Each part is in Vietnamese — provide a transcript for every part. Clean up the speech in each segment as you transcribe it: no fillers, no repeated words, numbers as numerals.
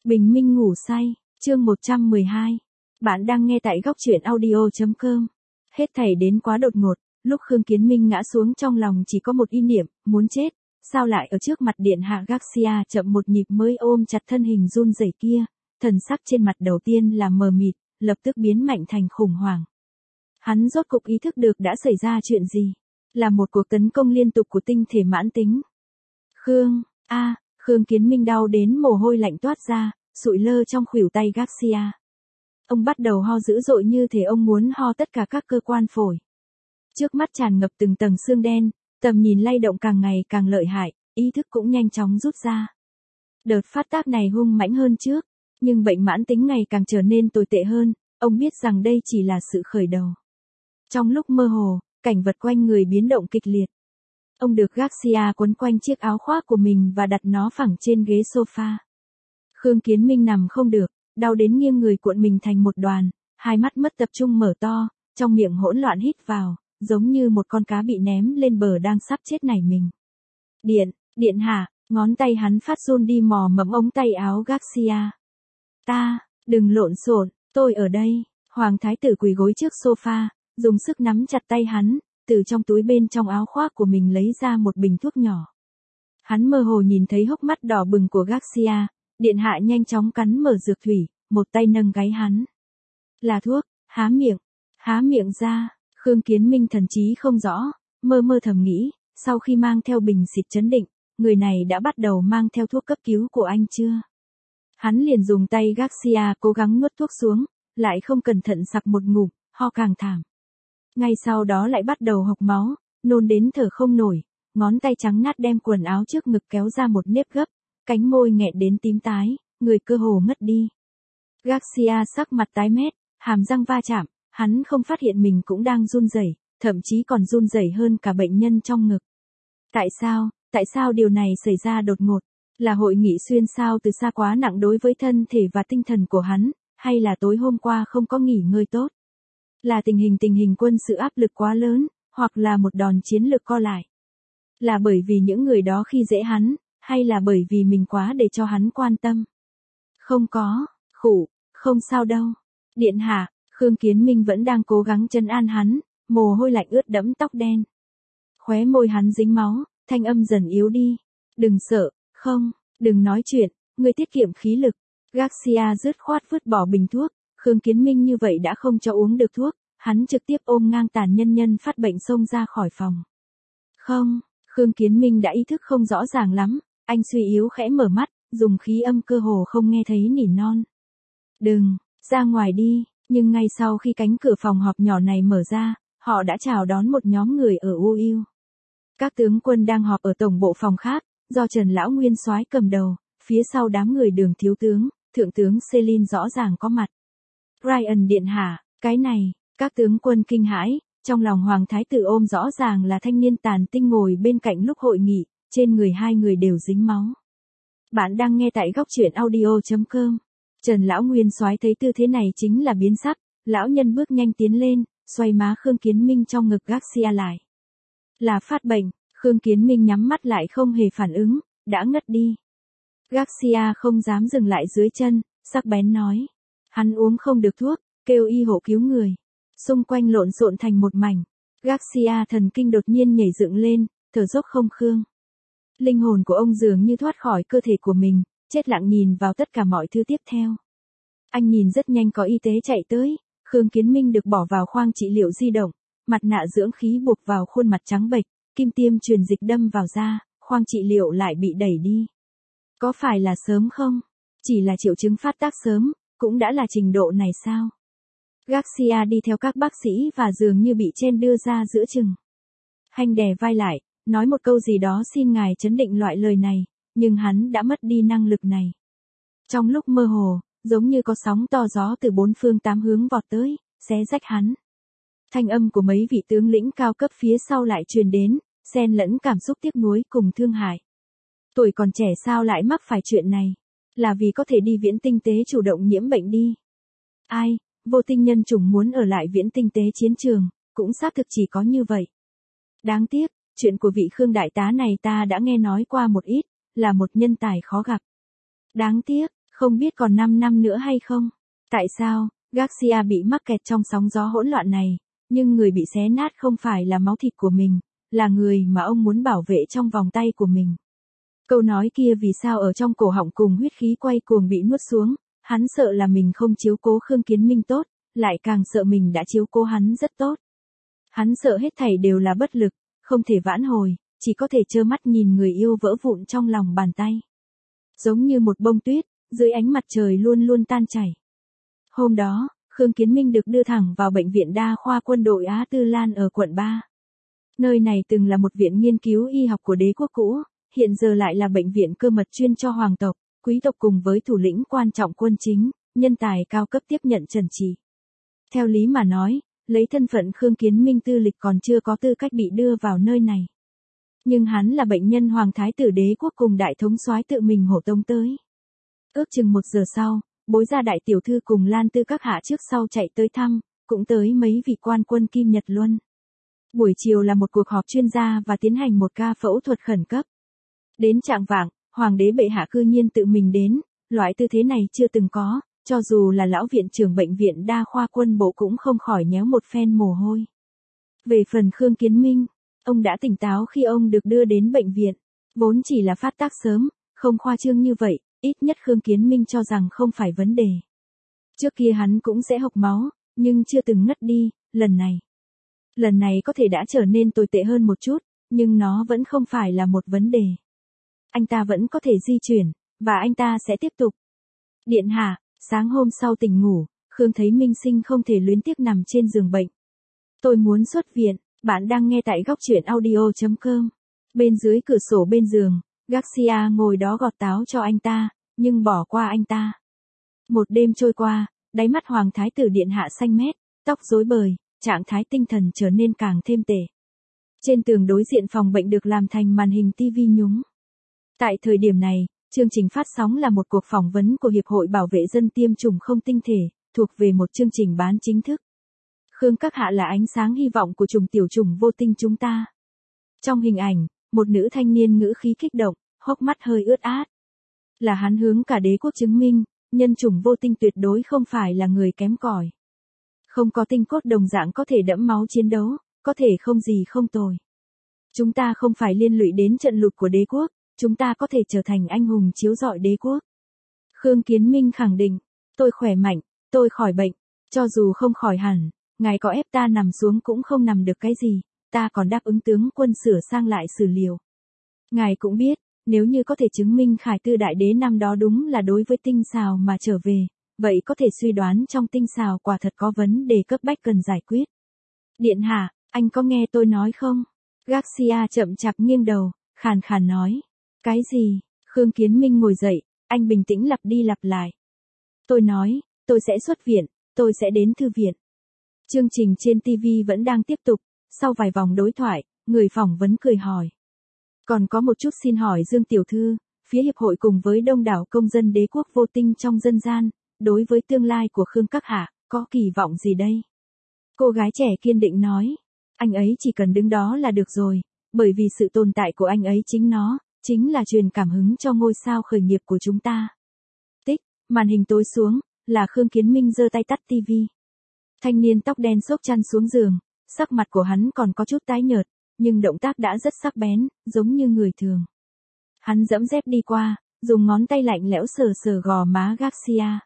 Bình minh ngủ say, chương 112. Bạn đang nghe tại góc truyện audio.com. Hết thảy đến quá đột ngột, lúc Khương Kiến Minh ngã xuống trong lòng chỉ có một ý niệm, muốn chết, sao lại ở trước mặt điện hạ Garcia chậm một nhịp mới ôm chặt thân hình run rẩy kia, thần sắc trên mặt đầu tiên là mờ mịt, lập tức biến mạnh thành khủng hoảng. Hắn rốt cục ý thức được đã xảy ra chuyện gì, là một cuộc tấn công liên tục của tinh thể mãn tính. Khương Kiến Minh đau đến mồ hôi lạnh toát ra, sụi lơ trong khuỷu tay Garcia. Ông bắt đầu ho dữ dội như thể ông muốn ho tất cả các cơ quan phổi. Trước mắt tràn ngập từng tầng sương đen, tầm nhìn lay động càng ngày càng lợi hại, ý thức cũng nhanh chóng rút ra. Đợt phát tác này hung mãnh hơn trước, nhưng bệnh mãn tính ngày càng trở nên tồi tệ hơn, ông biết rằng đây chỉ là sự khởi đầu. Trong lúc mơ hồ, cảnh vật quanh người biến động kịch liệt. Ông được Garcia quấn quanh chiếc áo khoác của mình và đặt nó phẳng trên ghế sofa. Khương Kiến Minh nằm không được, đau đến nghiêng người cuộn mình thành một đoàn, hai mắt mất tập trung mở to, trong miệng hỗn loạn hít vào, giống như một con cá bị ném lên bờ đang sắp chết nảy mình. Điện hạ, ngón tay hắn phát run đi mò mẫm ống tay áo Garcia. Đừng lộn xộn, tôi ở đây. Hoàng thái tử quỳ gối trước sofa, dùng sức nắm chặt tay hắn, từ trong túi bên trong áo khoác của mình lấy ra một bình thuốc nhỏ. Hắn mơ hồ nhìn thấy hốc mắt đỏ bừng của Garcia, điện hạ nhanh chóng cắn mở dược thủy, một tay nâng gáy hắn. Là thuốc, há miệng ra, Khương Kiến Minh thần trí không rõ, mơ thầm nghĩ, sau khi mang theo bình xịt chấn định, người này đã bắt đầu mang theo thuốc cấp cứu của anh chưa? Hắn liền dùng tay Garcia cố gắng nuốt thuốc xuống, lại không cẩn thận sặc một ngụm, ho càng thảm. Ngay sau đó lại bắt đầu hộc máu, nôn đến thở không nổi, ngón tay trắng nát đem quần áo trước ngực kéo ra một nếp gấp, cánh môi nghẹn đến tím tái, người cơ hồ ngất đi. Garcia sắc mặt tái mét, hàm răng va chạm, hắn không phát hiện mình cũng đang run rẩy, thậm chí còn run rẩy hơn cả bệnh nhân trong ngực. Tại sao điều này xảy ra đột ngột? Là hội nghị xuyên sao từ xa quá nặng đối với thân thể và tinh thần của hắn, hay là tối hôm qua không có nghỉ ngơi tốt? Là tình hình quân sự áp lực quá lớn, hoặc là một đòn chiến lược co lại? Là bởi vì những người đó khi dễ hắn, hay là bởi vì mình quá để cho hắn quan tâm? Không sao đâu. Điện hạ, Khương Kiến Minh vẫn đang cố gắng trấn an hắn, mồ hôi lạnh ướt đẫm tóc đen. Khóe môi hắn dính máu, thanh âm dần yếu đi. Đừng sợ, đừng nói chuyện, ngươi tiết kiệm khí lực. Garcia dứt khoát vứt bỏ bình thuốc, Khương Kiến Minh như vậy đã không cho uống được thuốc, hắn trực tiếp ôm ngang tàn nhân phát bệnh xông ra khỏi phòng. Khương Kiến Minh đã ý thức không rõ ràng lắm, anh suy yếu khẽ mở mắt, dùng khí âm cơ hồ không nghe thấy nỉ non. Đừng, ra ngoài đi, nhưng ngay sau khi cánh cửa phòng họp nhỏ này mở ra, họ đã chào đón một nhóm người ở UU. Các tướng quân đang họp ở tổng bộ phòng khác, do Trần Lão Nguyên soái cầm đầu, phía sau đám người Đường thiếu tướng, thượng tướng Celine rõ ràng có mặt. Ryan điện hạ, cái này, các tướng quân kinh hãi, trong lòng hoàng thái tử ôm rõ ràng là thanh niên tàn tinh ngồi bên cạnh lúc hội nghị, trên người hai người đều dính máu. Bạn đang nghe tại góc truyện audio.com. Trần Lão Nguyên soái thấy tư thế này chính là biến sắc, lão nhân bước nhanh tiến lên, xoay má Khương Kiến Minh trong ngực Garcia lại. Là phát bệnh, Khương Kiến Minh nhắm mắt lại không hề phản ứng, đã ngất đi. Garcia không dám dừng lại dưới chân, sắc bén nói. Hắn uống không được thuốc, kêu y hộ cứu người. Xung quanh lộn xộn thành một mảnh. Garcia thần kinh đột nhiên nhảy dựng lên, thở dốc không khương. Linh hồn của ông dường như thoát khỏi cơ thể của mình, chết lặng nhìn vào tất cả mọi thứ tiếp theo. Anh nhìn rất nhanh có y tế chạy tới, Khương Kiến Minh được bỏ vào khoang trị liệu di động, mặt nạ dưỡng khí buộc vào khuôn mặt trắng bệch, kim tiêm truyền dịch đâm vào da, khoang trị liệu lại bị đẩy đi. Có phải là sớm không? Chỉ là triệu chứng phát tác sớm, cũng đã là trình độ này sao? Garcia đi theo các bác sĩ và dường như bị chen đưa ra giữa chừng. Hành đè vai lại, nói một câu gì đó xin ngài chấn định loại lời này, nhưng hắn đã mất đi năng lực này. Trong lúc mơ hồ, giống như có sóng to gió từ bốn phương tám hướng vọt tới, xé rách hắn. Thanh âm của mấy vị tướng lĩnh cao cấp phía sau lại truyền đến, xen lẫn cảm xúc tiếc nuối cùng thương hại. Tuổi còn trẻ sao lại mắc phải chuyện này? Là vì có thể đi viễn tinh tế chủ động nhiễm bệnh đi. Ai, vô tinh nhân chủng muốn ở lại viễn tinh tế chiến trường, cũng xác thực chỉ có như vậy. Đáng tiếc, chuyện của vị Khương đại tá này ta đã nghe nói qua một ít, là một nhân tài khó gặp. Đáng tiếc, Không biết còn 5 năm nữa hay không? Tại sao, Garcia bị mắc kẹt trong sóng gió hỗn loạn này, nhưng người bị xé nát không phải là máu thịt của mình, là người mà ông muốn bảo vệ trong vòng tay của mình. Câu nói kia vì sao ở trong cổ họng cùng huyết khí quay cuồng bị nuốt xuống, hắn sợ là mình không chiếu cố Khương Kiến Minh tốt, lại càng sợ mình đã chiếu cố hắn rất tốt. Hắn sợ hết thảy đều là bất lực, không thể vãn hồi, chỉ có thể trơ mắt nhìn người yêu vỡ vụn trong lòng bàn tay. Giống như một bông tuyết, dưới ánh mặt trời luôn luôn tan chảy. Hôm đó, Khương Kiến Minh được đưa thẳng vào Bệnh viện Đa khoa Quân đội Á Tư Lan ở quận 3. Nơi này từng là một viện nghiên cứu y học của đế quốc cũ, hiện giờ lại là bệnh viện cơ mật chuyên cho hoàng tộc, quý tộc cùng với thủ lĩnh quan trọng quân chính, nhân tài cao cấp tiếp nhận trần trị. Theo lý mà nói, lấy thân phận Khương Kiến Minh tư lịch còn chưa có tư cách bị đưa vào nơi này. Nhưng hắn là bệnh nhân hoàng thái tử đế quốc cùng đại thống soái tự mình hộ tống tới. Ước chừng 1 giờ sau, bối gia đại tiểu thư cùng Lan Tư các hạ trước sau chạy tới thăm, cũng tới mấy vị quan quân Kim Nhật Luân. Buổi chiều là một cuộc họp chuyên gia và tiến hành một ca phẫu thuật khẩn cấp. Đến chạng vạng, hoàng đế bệ hạ cư nhiên tự mình đến, loại tư thế này chưa từng có, cho dù là lão viện trưởng bệnh viện Đa khoa Quân bộ cũng không khỏi nhéo một phen mồ hôi. Về phần Khương Kiến Minh, ông đã tỉnh táo khi ông được đưa đến bệnh viện, vốn chỉ là phát tác sớm, không khoa trương như vậy, ít nhất Khương Kiến Minh cho rằng không phải vấn đề. Trước kia hắn cũng sẽ hộc máu, nhưng chưa từng ngất đi, lần này có thể đã trở nên tồi tệ hơn một chút, nhưng nó vẫn không phải là một vấn đề. Anh ta vẫn có thể di chuyển, và anh ta sẽ tiếp tục. Điện hạ, sáng hôm sau tỉnh ngủ, Khương thấy Minh Sinh không thể luyến tiếc nằm trên giường bệnh. Tôi muốn xuất viện, bạn đang nghe tại góc truyện audio.com. Bên dưới cửa sổ bên giường, Garcia ngồi đó gọt táo cho anh ta, nhưng bỏ qua anh ta. Một đêm trôi qua, đáy mắt hoàng thái tử điện hạ xanh mét, tóc rối bời, trạng thái tinh thần trở nên càng thêm tệ. Trên tường đối diện phòng bệnh được làm thành màn hình TV nhúng. Tại thời điểm này, chương trình phát sóng là một cuộc phỏng vấn của Hiệp hội Bảo vệ dân tiêm chủng không tinh thể, thuộc về một chương trình bán chính thức. Khương các hạ là ánh sáng hy vọng của chủng tiểu chủng vô tinh chúng ta. Trong hình ảnh, một nữ thanh niên ngữ khí kích động, hốc mắt hơi ướt át. Là hắn hướng cả đế quốc chứng minh, nhân chủng vô tinh tuyệt đối không phải là người kém cỏi. Không có tinh cốt đồng dạng có thể đẫm máu chiến đấu, có thể không gì không tồi. Chúng ta không phải liên lụy đến trận lụt của đế quốc, chúng ta có thể trở thành anh hùng chiếu rọi đế quốc. Khương Kiến Minh khẳng định, tôi khỏe mạnh, tôi khỏi bệnh, cho dù không khỏi hẳn, ngài có ép ta nằm xuống cũng không nằm được cái gì, ta còn đáp ứng tướng quân sửa sang lại sử liều. Ngài cũng biết, nếu như có thể chứng minh Khải Tư đại đế năm đó đúng là đối với tinh xào mà trở về, vậy có thể suy đoán trong tinh xào quả thật có vấn đề cấp bách cần giải quyết. Điện hạ, anh có nghe tôi nói không? Garcia chậm chạp nghiêng đầu, khàn khàn nói. Cái gì? Khương Kiến Minh ngồi dậy, anh bình tĩnh lặp đi lặp lại. Tôi nói, tôi sẽ xuất viện, tôi sẽ đến thư viện. Chương trình trên TV vẫn đang tiếp tục, sau vài vòng đối thoại, người phỏng vấn cười hỏi. Còn có một chút xin hỏi Dương Tiểu Thư, phía Hiệp hội cùng với đông đảo công dân đế quốc vô tinh trong dân gian, đối với tương lai của Khương các hạ, có kỳ vọng gì đây? Cô gái trẻ kiên định nói, anh ấy chỉ cần đứng đó là được rồi, bởi vì sự tồn tại của anh ấy chính là truyền cảm hứng cho ngôi sao khởi nghiệp của chúng ta. Tích, màn hình tối xuống, là Khương Kiến Minh giơ tay tắt TV. Thanh niên tóc đen xốc chăn xuống giường, sắc mặt của hắn còn có chút tái nhợt, nhưng động tác đã rất sắc bén, giống như người thường. Hắn giẫm dép đi qua, dùng ngón tay lạnh lẽo sờ sờ gò má Garcia.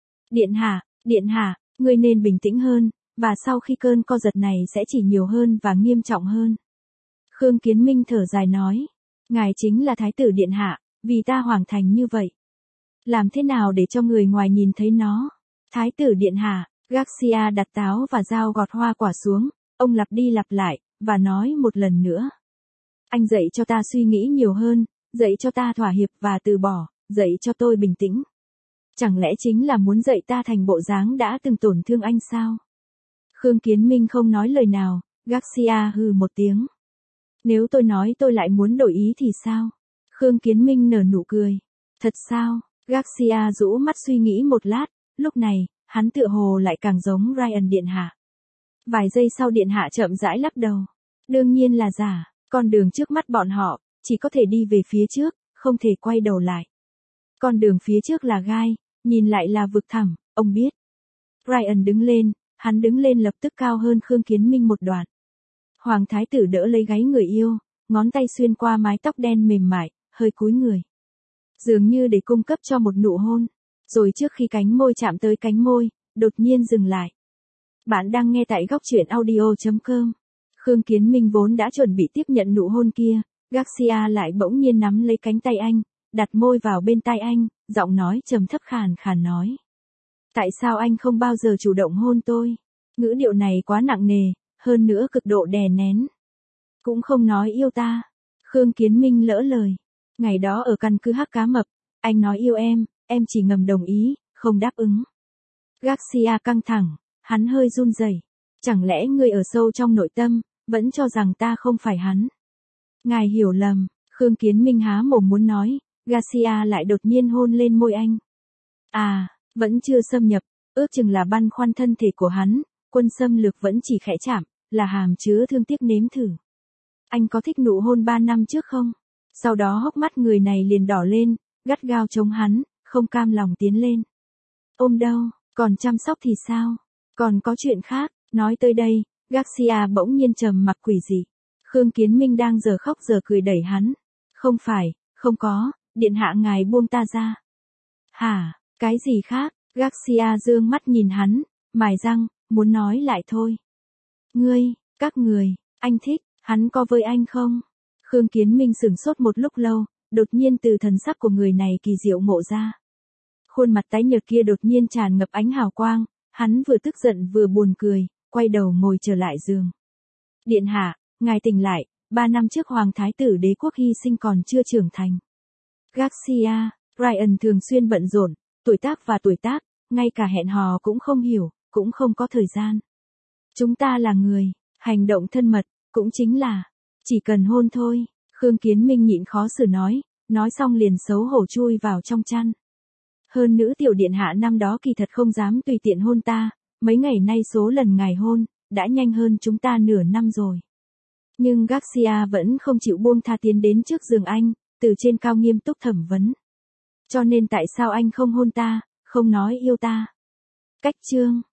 Điện hạ, ngươi nên bình tĩnh hơn, và sau khi cơn co giật này sẽ chỉ nhiều hơn và nghiêm trọng hơn. Khương Kiến Minh thở dài nói, ngài chính là thái tử điện hạ, vì ta hoàng thành như vậy. Làm thế nào để cho người ngoài nhìn thấy nó? Thái tử điện hạ, Garcia đặt táo và dao gọt hoa quả xuống, ông lặp đi lặp lại, và nói một lần nữa. Anh dạy cho ta suy nghĩ nhiều hơn, dạy cho ta thỏa hiệp và từ bỏ, dạy cho tôi bình tĩnh. Chẳng lẽ chính là muốn dạy ta thành bộ dáng đã từng tổn thương anh sao? Khương Kiến Minh không nói lời nào, Garcia hừ một tiếng. Nếu tôi nói tôi lại muốn đổi ý thì sao? Khương Kiến Minh nở nụ cười. Thật sao? Garcia rũ mắt suy nghĩ một lát, lúc này, hắn tựa hồ lại càng giống Ryan điện hạ. Vài giây sau điện hạ chậm rãi lắc đầu. Đương nhiên là giả, con đường trước mắt bọn họ, chỉ có thể đi về phía trước, không thể quay đầu lại. Con đường phía trước là gai, Nhìn lại là vực thẳm, ông biết. Ryan đứng lên, hắn đứng lên lập tức cao hơn Khương Kiến Minh một đoạn. Hoàng thái tử đỡ lấy gáy người yêu, ngón tay xuyên qua mái tóc đen mềm mại, hơi cúi người. Dường như để cung cấp cho một nụ hôn, rồi trước khi cánh môi chạm tới cánh môi, đột nhiên dừng lại. Bạn đang nghe tại góc truyện audio.com. Khương Kiến Minh vốn đã chuẩn bị tiếp nhận nụ hôn kia, Garcia lại bỗng nhiên nắm lấy cánh tay anh, đặt môi vào bên tai anh, giọng nói trầm thấp khàn khàn nói. Tại sao anh không bao giờ chủ động hôn tôi? Ngữ điệu này quá nặng nề, hơn nữa cực độ đè nén. Cũng không nói yêu ta. Khương Kiến Minh lỡ lời. Ngày đó ở căn cứ Hắc Cá Mập, anh nói yêu em chỉ ngầm đồng ý, không đáp ứng. Garcia căng thẳng, hắn hơi run rẩy. Chẳng lẽ ngươi ở sâu trong nội tâm, vẫn cho rằng ta không phải hắn? Ngài hiểu lầm, Khương Kiến Minh há mồm muốn nói, Garcia lại đột nhiên hôn lên môi anh. À, vẫn chưa xâm nhập, ước chừng là băn khoăn thân thể của hắn, quân xâm lược vẫn chỉ khẽ chạm, là hàm chứa thương tiếc nếm thử. Anh có thích nụ hôn 3 năm trước không? Sau đó hốc mắt người này liền đỏ lên, gắt gao chống hắn, không cam lòng tiến lên. Ôm đâu, còn chăm sóc thì sao? Còn có chuyện khác, nói tới đây, Garcia bỗng nhiên trầm mặc quỷ dị. Khương Kiến Minh đang giờ khóc giờ cười đẩy hắn. Không phải, không có, điện hạ ngài buông ta ra. Hả, cái gì khác? Garcia dương mắt nhìn hắn, mài răng, muốn nói lại thôi. Các người, anh thích, hắn có với anh không? Khương Kiến Minh sửng sốt một lúc lâu, đột nhiên từ thần sắc của người này kỳ diệu ngộ ra. Khuôn mặt tái nhợt kia đột nhiên tràn ngập ánh hào quang, hắn vừa tức giận vừa buồn cười, quay đầu ngồi trở lại giường. Điện hạ, ngài tỉnh lại, 3 năm trước Hoàng thái tử đế quốc hy sinh còn chưa trưởng thành. Garcia, Ryan thường xuyên bận rộn, tuổi tác, ngay cả hẹn hò cũng không hiểu, cũng không có thời gian. Chúng ta là người, hành động thân mật, cũng chính là, chỉ cần hôn thôi. Khương Kiến Minh nhịn khó xử nói xong liền xấu hổ chui vào trong chăn. Hơn nữ tiểu điện hạ năm đó kỳ thật không dám tùy tiện hôn ta, mấy ngày nay số lần ngài hôn, đã nhanh hơn chúng ta nửa năm rồi. Nhưng Garcia vẫn không chịu buông tha tiến đến trước giường anh, từ trên cao nghiêm túc thẩm vấn. Cho nên tại sao anh không hôn ta, không nói yêu ta? Cách chương